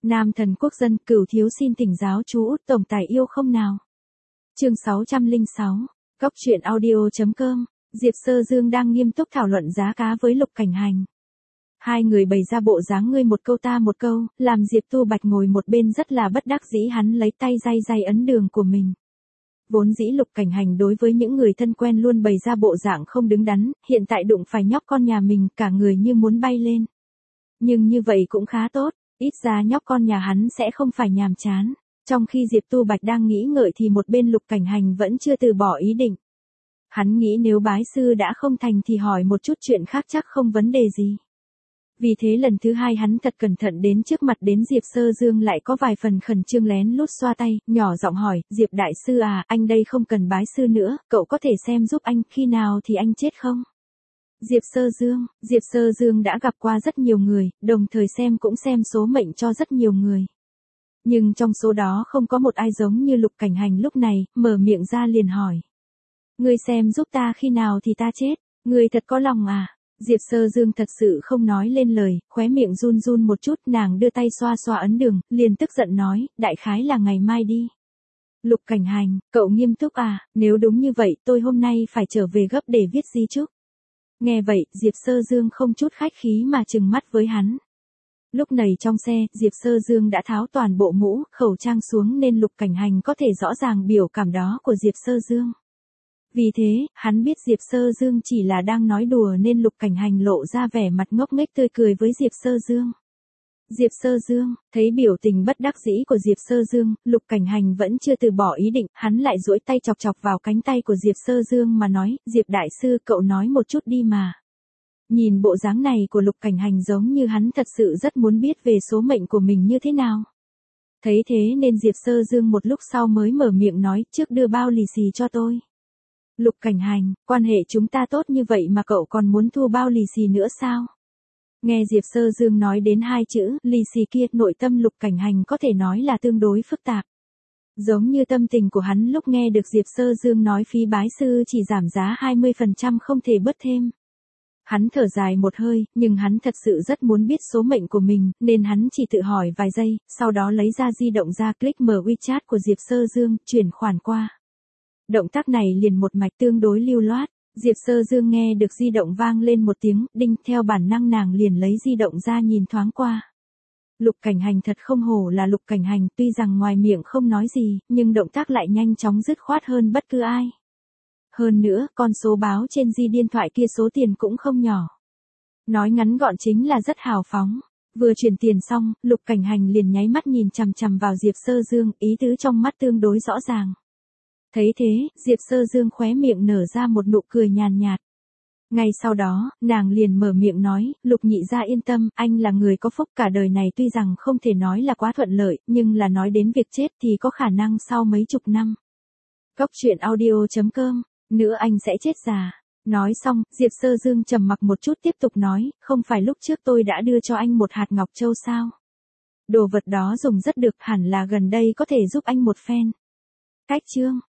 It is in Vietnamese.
Nam thần quốc dân, Cửu thiếu xin thỉnh giáo chú Út tổng tài yêu không nào. Chương 606. Góc truyện audio.com. Diệp Sơ Dương đang nghiêm túc thảo luận giá cá với Lục Cảnh Hành. Hai người bày ra bộ dáng ngươi một câu ta một câu, làm Diệp Tu Bạch ngồi một bên rất là bất đắc dĩ, hắn lấy tay day ấn đường của mình. Vốn dĩ Lục Cảnh Hành đối với những người thân quen luôn bày ra bộ dạng không đứng đắn, hiện tại đụng phải nhóc con nhà mình, cả người như muốn bay lên. Nhưng như vậy cũng khá tốt, ít ra nhóc con nhà hắn sẽ không phải nhàm chán. Trong khi Diệp Tu Bạch đang nghĩ ngợi thì một bên Lục Cảnh Hành vẫn chưa từ bỏ ý định. Hắn nghĩ nếu bái sư đã không thành thì hỏi một chút chuyện khác chắc không vấn đề gì. Vì thế lần thứ hai hắn thật cẩn thận đến trước mặt đến Diệp Sơ Dương, lại có vài phần khẩn trương lén lút xoa tay, nhỏ giọng hỏi, Diệp đại sư à, anh đây không cần bái sư nữa, cậu có thể xem giúp anh, khi nào thì anh chết không? Diệp Sơ Dương đã gặp qua rất nhiều người, đồng thời cũng xem số mệnh cho rất nhiều người. Nhưng trong số đó không có một ai giống như Lục Cảnh Hành lúc này, mở miệng ra liền hỏi. Ngươi xem giúp ta khi nào thì ta chết, ngươi thật có lòng à? Diệp Sơ Dương thật sự không nói lên lời, khóe miệng run run một chút, nàng đưa tay xoa xoa ấn đường, liền tức giận nói, đại khái là ngày mai đi. Lục Cảnh Hành, cậu nghiêm túc à, nếu đúng như vậy tôi hôm nay phải trở về gấp để viết di chúc. Nghe vậy, Diệp Sơ Dương không chút khách khí mà trừng mắt với hắn. Lúc này trong xe, Diệp Sơ Dương đã tháo toàn bộ mũ, khẩu trang xuống nên Lục Cảnh Hành có thể rõ ràng biểu cảm đó của Diệp Sơ Dương. Vì thế, hắn biết Diệp Sơ Dương chỉ là đang nói đùa nên Lục Cảnh Hành lộ ra vẻ mặt ngốc nghếch tươi cười với Diệp Sơ Dương. Diệp Sơ Dương, thấy biểu tình bất đắc dĩ của Diệp Sơ Dương, Lục Cảnh Hành vẫn chưa từ bỏ ý định, hắn lại duỗi tay chọc chọc vào cánh tay của Diệp Sơ Dương mà nói, Diệp đại sư cậu nói một chút đi mà. Nhìn bộ dáng này của Lục Cảnh Hành giống như hắn thật sự rất muốn biết về số mệnh của mình như thế nào. Thấy thế nên Diệp Sơ Dương một lúc sau mới mở miệng nói, trước đưa bao lì xì cho tôi. Lục Cảnh Hành, quan hệ chúng ta tốt như vậy mà cậu còn muốn thu bao lì xì nữa sao? Nghe Diệp Sơ Dương nói đến hai chữ, lì xì kia, nội tâm Lục Cảnh Hành có thể nói là tương đối phức tạp. Giống như tâm tình của hắn lúc nghe được Diệp Sơ Dương nói phí bái sư chỉ giảm giá 20% không thể bớt thêm. Hắn thở dài một hơi, nhưng hắn thật sự rất muốn biết số mệnh của mình, nên hắn chỉ tự hỏi vài giây, sau đó lấy ra di động ra click mở WeChat của Diệp Sơ Dương, chuyển khoản qua. Động tác này liền một mạch tương đối lưu loát. Diệp Sơ Dương nghe được di động vang lên một tiếng, đinh, theo bản năng nàng liền lấy di động ra nhìn thoáng qua. Lục Cảnh Hành thật không hổ là Lục Cảnh Hành, tuy rằng ngoài miệng không nói gì, nhưng động tác lại nhanh chóng dứt khoát hơn bất cứ ai. Hơn nữa, con số báo trên di điện thoại kia số tiền cũng không nhỏ. Nói ngắn gọn chính là rất hào phóng. Vừa chuyển tiền xong, Lục Cảnh Hành liền nháy mắt nhìn chằm chằm vào Diệp Sơ Dương, ý tứ trong mắt tương đối rõ ràng. Thấy thế, Diệp Sơ Dương khóe miệng nở ra một nụ cười nhàn nhạt. Ngay sau đó, nàng liền mở miệng nói, Lục nhị gia yên tâm, anh là người có phúc, cả đời này tuy rằng không thể nói là quá thuận lợi, nhưng là nói đến việc chết thì có khả năng sau mấy chục năm. Góc truyện audio.com, nữa anh sẽ chết già. Nói xong, Diệp Sơ Dương trầm mặc một chút tiếp tục nói, không phải lúc trước tôi đã đưa cho anh một hạt ngọc châu sao? Đồ vật đó dùng rất được, hẳn là gần đây có thể giúp anh một phen. Cách chương.